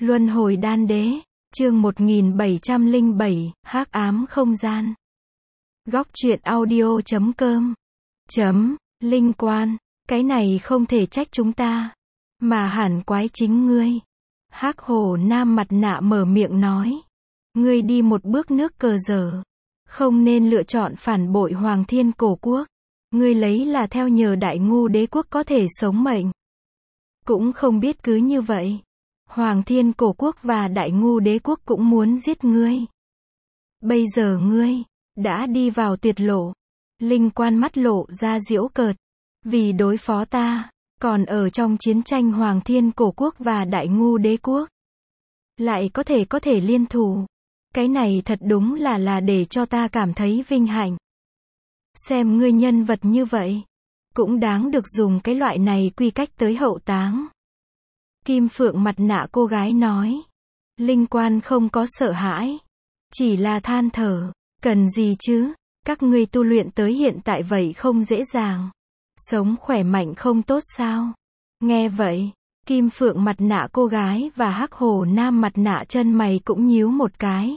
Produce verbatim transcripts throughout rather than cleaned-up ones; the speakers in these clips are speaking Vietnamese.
Luân hồi đan đế, chương một nghìn bảy trăm lẻ bảy, hắc ám không gian. Góc truyện audio chấm com. Chấm, linh quan, cái này không thể trách chúng ta, mà hẳn quái chính ngươi. Hắc hổ nam mặt nạ mở miệng nói. Ngươi đi một bước nước cờ dở. Không nên lựa chọn phản bội Hoàng Thiên Cổ Quốc. Ngươi lấy là theo nhờ Đại Ngu Đế Quốc có thể sống mệnh. Cũng không biết cứ như vậy. Hoàng Thiên Cổ Quốc và Đại Ngu Đế Quốc cũng muốn giết ngươi. Bây giờ ngươi đã đi vào tuyệt lộ. Linh quan mắt lộ ra giễu cợt. Vì đối phó ta, còn ở trong chiến tranh Hoàng Thiên Cổ Quốc và Đại Ngu Đế Quốc, lại có thể có thể liên thủ. Cái này thật đúng là là để cho ta cảm thấy vinh hạnh. Xem ngươi nhân vật như vậy, cũng đáng được dùng cái loại này quy cách tới hậu táng. Kim Phượng mặt nạ cô gái nói. Linh quan không có sợ hãi, chỉ là than thở. Cần gì chứ, các ngươi tu luyện tới hiện tại vậy không dễ dàng. Sống khỏe mạnh không tốt sao? Nghe vậy, Kim Phượng mặt nạ cô gái và hắc hổ nam mặt nạ chân mày cũng nhíu một cái.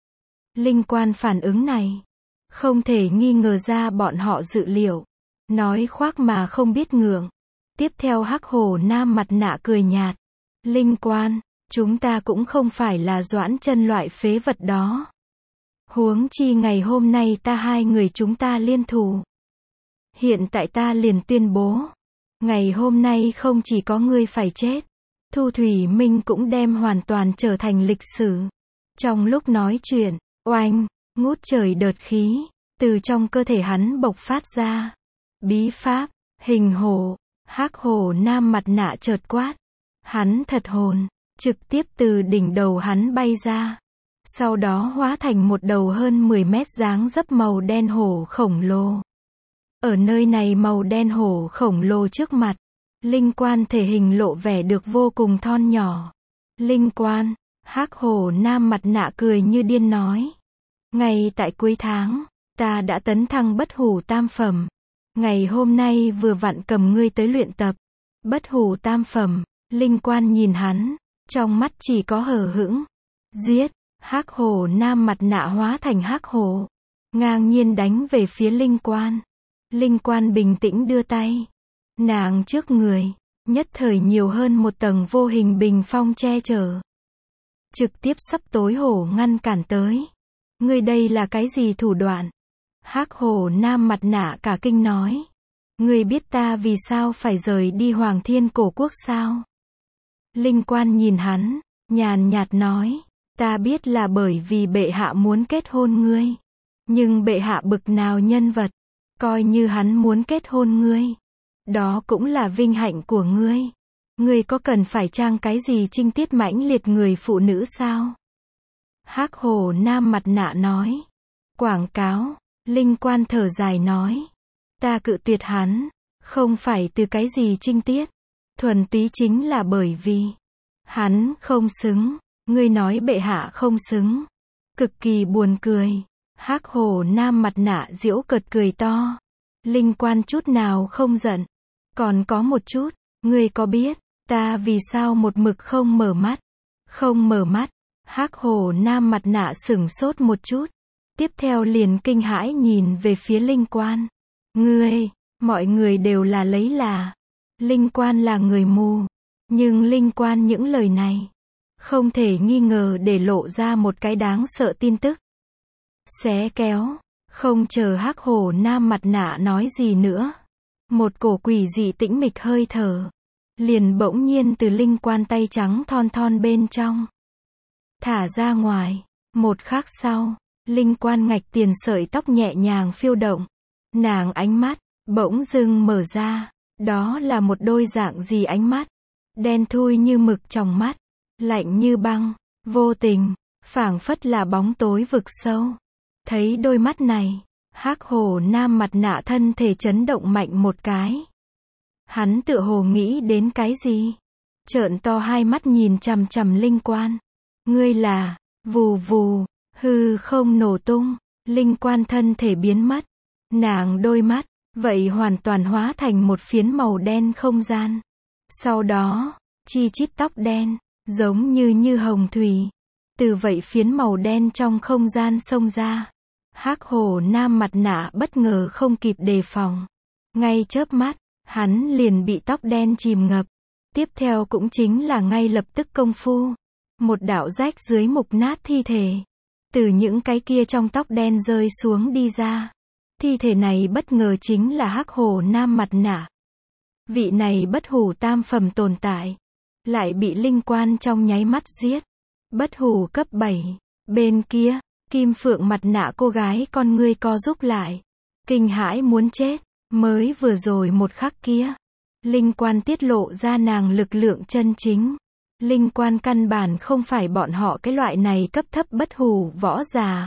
Linh quan phản ứng này, không thể nghi ngờ ra bọn họ dự liệu. Nói khoác mà không biết ngượng. Tiếp theo hắc hổ nam mặt nạ cười nhạt. Linh quan, chúng ta cũng không phải là Doãn Chân loại phế vật đó. Huống chi ngày hôm nay ta hai người chúng ta liên thủ. Hiện tại ta liền tuyên bố. Ngày hôm nay không chỉ có ngươi phải chết. Thu Thủy Minh cũng đem hoàn toàn trở thành lịch sử. Trong lúc nói chuyện, oanh, ngút trời đợt khí, từ trong cơ thể hắn bộc phát ra. Bí pháp, hình hổ, hắc hổ nam mặt nạ chợt quát. Hắn thật hồn, trực tiếp từ đỉnh đầu hắn bay ra. Sau đó hóa thành một đầu hơn mười mét dáng dấp màu đen hổ khổng lồ. Ở nơi này màu đen hổ khổng lồ trước mặt, linh quan thể hình lộ vẻ được vô cùng thon nhỏ. Linh quan, hắc hổ nam mặt nạ cười như điên nói. Ngay tại cuối tháng, ta đã tấn thăng bất hủ tam phẩm. Ngày hôm nay vừa vặn cầm ngươi tới luyện tập. Bất hủ tam phẩm, linh quan nhìn hắn, trong mắt chỉ có hờ hững. Giết, hắc hổ nam mặt nạ hóa thành hắc hổ, ngang nhiên đánh về phía linh quan. Linh quan bình tĩnh đưa tay. Nàng trước người, nhất thời nhiều hơn một tầng vô hình bình phong che chở. Trực tiếp sắp tối hổ ngăn cản tới. Ngươi đây là cái gì thủ đoạn? Hắc hổ nam mặt nạ cả kinh nói. Ngươi biết ta vì sao phải rời đi Hoàng Thiên Cổ Quốc sao? Linh quan nhìn hắn, nhàn nhạt nói. Ta biết là bởi vì bệ hạ muốn kết hôn ngươi. Nhưng bệ hạ bực nào nhân vật, coi như hắn muốn kết hôn ngươi, đó cũng là vinh hạnh của ngươi. Ngươi có cần phải trang cái gì trinh tiết mãnh liệt người phụ nữ sao? Hắc hổ nam mặt nạ nói. Quảng cáo, linh quan thở dài nói. Ta cự tuyệt hắn, không phải từ cái gì trinh tiết, thuần túy chính là bởi vì hắn không xứng. Ngươi nói bệ hạ không xứng. Cực kỳ buồn cười. Hắc hổ nam mặt nạ giễu cợt cười to. Linh quan chút nào không giận. Còn có một chút, ngươi có biết ta vì sao một mực không mở mắt? Không mở mắt. Hắc hổ nam mặt nạ sửng sốt một chút. Tiếp theo liền kinh hãi nhìn về phía linh quan. Ngươi, mọi người đều là lấy là linh quan là người mù. Nhưng linh quan những lời này, không thể nghi ngờ để lộ ra một cái đáng sợ tin tức. Xé kéo, không chờ hắc hổ nam mặt nạ nói gì nữa. Một cổ quỷ dị tĩnh mịch hơi thở, liền bỗng nhiên từ linh quan tay trắng thon thon bên trong thả ra ngoài. Một khắc sau, linh quan ngạch tiền sợi tóc nhẹ nhàng phiêu động. Nàng ánh mắt, bỗng dưng mở ra. Đó là một đôi dạng gì ánh mắt. Đen thui như mực trong mắt. Lạnh như băng, vô tình, phảng phất là bóng tối vực sâu. Thấy đôi mắt này, hắc hổ nam mặt nạ thân thể chấn động mạnh một cái. Hắn tựa hồ nghĩ đến cái gì? Trợn to hai mắt nhìn chằm chằm linh quan. Ngươi là, vù vù, hư không nổ tung, linh quan thân thể biến mất. Nàng đôi mắt, vậy hoàn toàn hóa thành một phiến màu đen không gian. Sau đó, chi chít tóc đen, giống như như hồng thủy. Từ vậy phiến màu đen trong không gian xông ra. Hắc hổ nam mặt nạ bất ngờ không kịp đề phòng. Ngay chớp mắt, hắn liền bị tóc đen chìm ngập. Tiếp theo cũng chính là ngay lập tức công phu. Một đạo rách dưới mục nát thi thể. Từ những cái kia trong tóc đen rơi xuống đi ra. Thi thể này bất ngờ chính là hắc hổ nam mặt nạ. Vị này bất hủ tam phẩm tồn tại. Lại bị linh quan trong nháy mắt giết. Bất hủ cấp bảy. Bên kia, kim phượng mặt nạ cô gái con ngươi co rúm lại. Kinh hãi muốn chết. Mới vừa rồi một khắc kia. Linh quan tiết lộ ra nàng lực lượng chân chính. Linh quan căn bản không phải bọn họ cái loại này cấp thấp bất hủ võ già.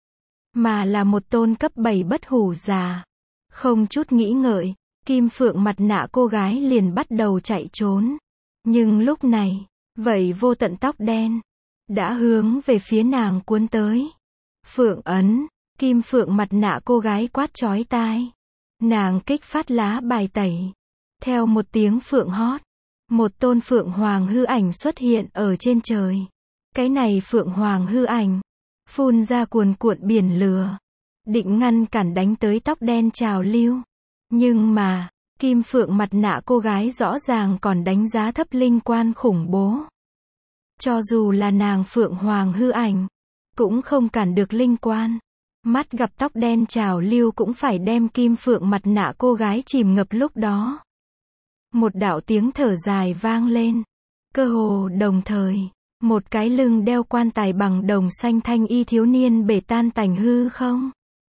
Mà là một tôn cấp bảy bất hủ già. Không chút nghĩ ngợi, kim phượng mặt nạ cô gái liền bắt đầu chạy trốn. Nhưng lúc này, vậy vô tận tóc đen đã hướng về phía nàng cuốn tới. Phượng ấn, kim phượng mặt nạ cô gái quát chói tai. Nàng kích phát lá bài tẩy. Theo một tiếng phượng hót, một tôn phượng hoàng hư ảnh xuất hiện ở trên trời. Cái này phượng hoàng hư ảnh phun ra cuồn cuộn biển lửa, định ngăn cản đánh tới tóc đen trào lưu. Nhưng mà, kim phượng mặt nạ cô gái rõ ràng còn đánh giá thấp linh quan khủng bố. Cho dù là nàng phượng hoàng hư ảnh, cũng không cản được linh quan. Mắt gặp tóc đen trào lưu cũng phải đem kim phượng mặt nạ cô gái chìm ngập lúc đó. Một đạo tiếng thở dài vang lên. Cơ hồ đồng thời, một cái lưng đeo quan tài bằng đồng xanh thanh y thiếu niên bể tan tành hư không.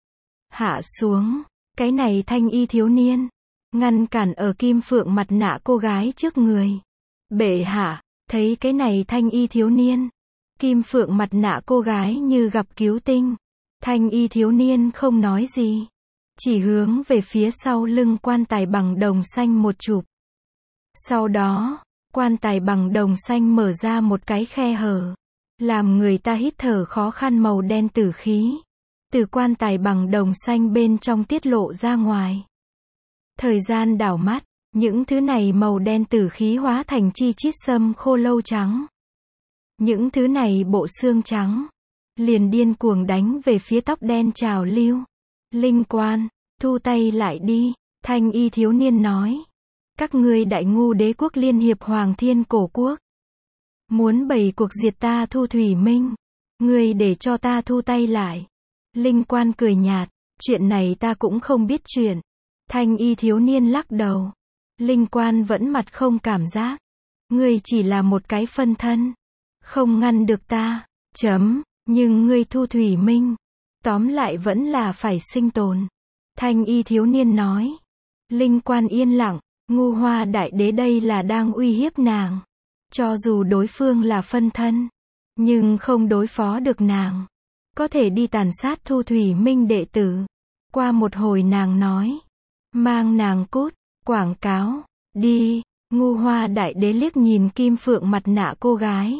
Hạ xuống, cái này thanh y thiếu niên, ngăn cản ở kim phượng mặt nạ cô gái trước người. Bệ hạ, thấy cái này thanh y thiếu niên, kim phượng mặt nạ cô gái như gặp cứu tinh. Thanh y thiếu niên không nói gì, chỉ hướng về phía sau lưng quan tài bằng đồng xanh một chụp. Sau đó, quan tài bằng đồng xanh mở ra một cái khe hở, làm người ta hít thở khó khăn màu đen tử khí. Từ quan tài bằng đồng xanh bên trong tiết lộ ra ngoài. Thời gian đảo mắt, những thứ này màu đen tử khí hóa thành chi chít sâm khô lâu trắng. Những thứ này bộ xương trắng liền điên cuồng đánh về phía tóc đen trào lưu. Linh quan, thu tay lại đi, thanh y thiếu niên nói. Các ngươi đại ngu đế quốc liên hiệp Hoàng Thiên Cổ Quốc. Muốn bày cuộc diệt ta Thu Thủy Minh. Ngươi để cho ta thu tay lại. Linh quan cười nhạt, chuyện này ta cũng không biết chuyện. Thanh y thiếu niên lắc đầu. Linh quan vẫn mặt không cảm giác. Ngươi chỉ là một cái phân thân. Không ngăn được ta. Chấm. Nhưng ngươi Thu Thủy Minh, tóm lại vẫn là phải sinh tồn. Thanh y thiếu niên nói. Linh quan yên lặng, ngu hoa đại đế đây là đang uy hiếp nàng. Cho dù đối phương là phân thân, nhưng không đối phó được nàng. Có thể đi tàn sát Thu Thủy Minh đệ tử. Qua một hồi nàng nói. Mang nàng cút, quảng cáo, đi. Ngu hoa đại đế liếc nhìn kim phượng mặt nạ cô gái.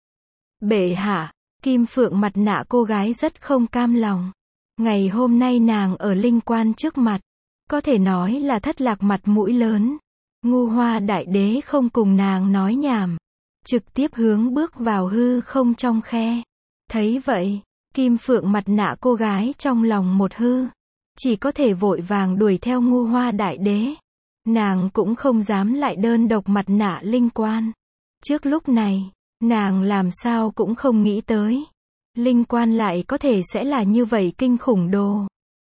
Bệ hạ. Kim phượng mặt nạ cô gái rất không cam lòng. Ngày hôm nay nàng ở linh quan trước mặt, có thể nói là thất lạc mặt mũi lớn. Ngu hoa đại đế không cùng nàng nói nhảm, trực tiếp hướng bước vào hư không trong khe. Thấy vậy, kim phượng mặt nạ cô gái trong lòng một hư, chỉ có thể vội vàng đuổi theo ngu hoa đại đế. Nàng cũng không dám lại đơn độc mặt nạ linh quan. Trước lúc này, nàng làm sao cũng không nghĩ tới. Linh quan lại có thể sẽ là như vậy kinh khủng đồ.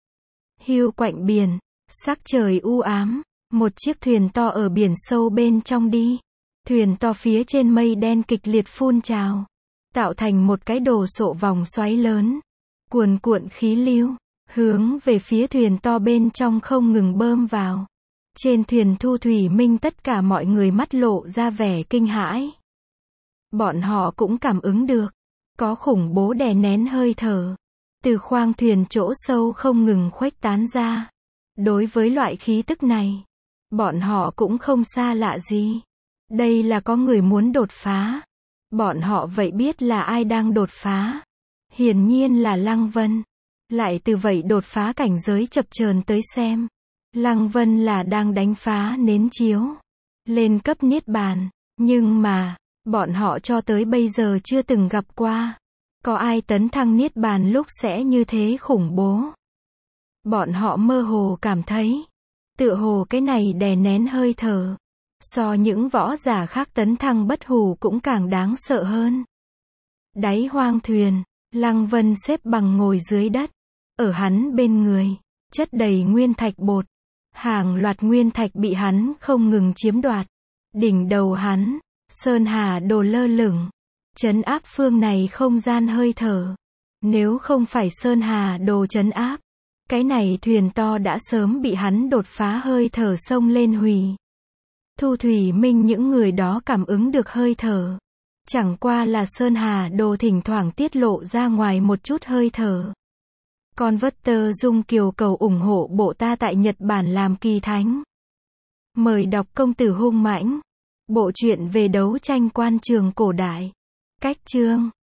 Hiu quạnh biển, sắc trời u ám, một chiếc thuyền to ở biển sâu bên trong đi. Thuyền to phía trên mây đen kịch liệt phun trào, tạo thành một cái đồ sộ vòng xoáy lớn. Cuồn cuộn khí lưu, hướng về phía thuyền to bên trong không ngừng bơm vào. Trên thuyền Thu Thủy Minh tất cả mọi người mắt lộ ra vẻ kinh hãi. Bọn họ cũng cảm ứng được, có khủng bố đè nén hơi thở, từ khoang thuyền chỗ sâu không ngừng khuếch tán ra. Đối với loại khí tức này, bọn họ cũng không xa lạ gì. Đây là có người muốn đột phá. Bọn họ vậy biết là ai đang đột phá. Hiển nhiên là Lăng Vân. Lại từ vậy đột phá cảnh giới chập chờn tới xem. Lăng Vân là đang đánh phá nến chiếu, lên cấp niết bàn. Nhưng mà, Bọn họ cho tới bây giờ chưa từng gặp qua. Có ai tấn thăng niết bàn lúc sẽ như thế khủng bố. Bọn họ mơ hồ cảm thấy, tựa hồ cái này đè nén hơi thở. So những võ giả khác tấn thăng bất hủ cũng càng đáng sợ hơn. Đáy hoang thuyền, Lăng Vân xếp bằng ngồi dưới đất. Ở hắn bên người, chất đầy nguyên thạch bột. Hàng loạt nguyên thạch bị hắn không ngừng chiếm đoạt. Đỉnh đầu hắn, sơn hà đồ lơ lửng. Trấn áp phương này không gian hơi thở. Nếu không phải sơn hà đồ trấn áp, cái này thuyền to đã sớm bị hắn đột phá hơi thở xông lên hủy. Thu Thủy Minh những người đó cảm ứng được hơi thở. Chẳng qua là sơn hà đồ thỉnh thoảng tiết lộ ra ngoài một chút hơi thở. Converter Dung Kiều cầu ủng hộ bộ ta tại Nhật Bản làm kỳ thánh. Mời đọc Công tử hung mãnh. Bộ truyện về đấu tranh quan trường cổ đại. Cách chương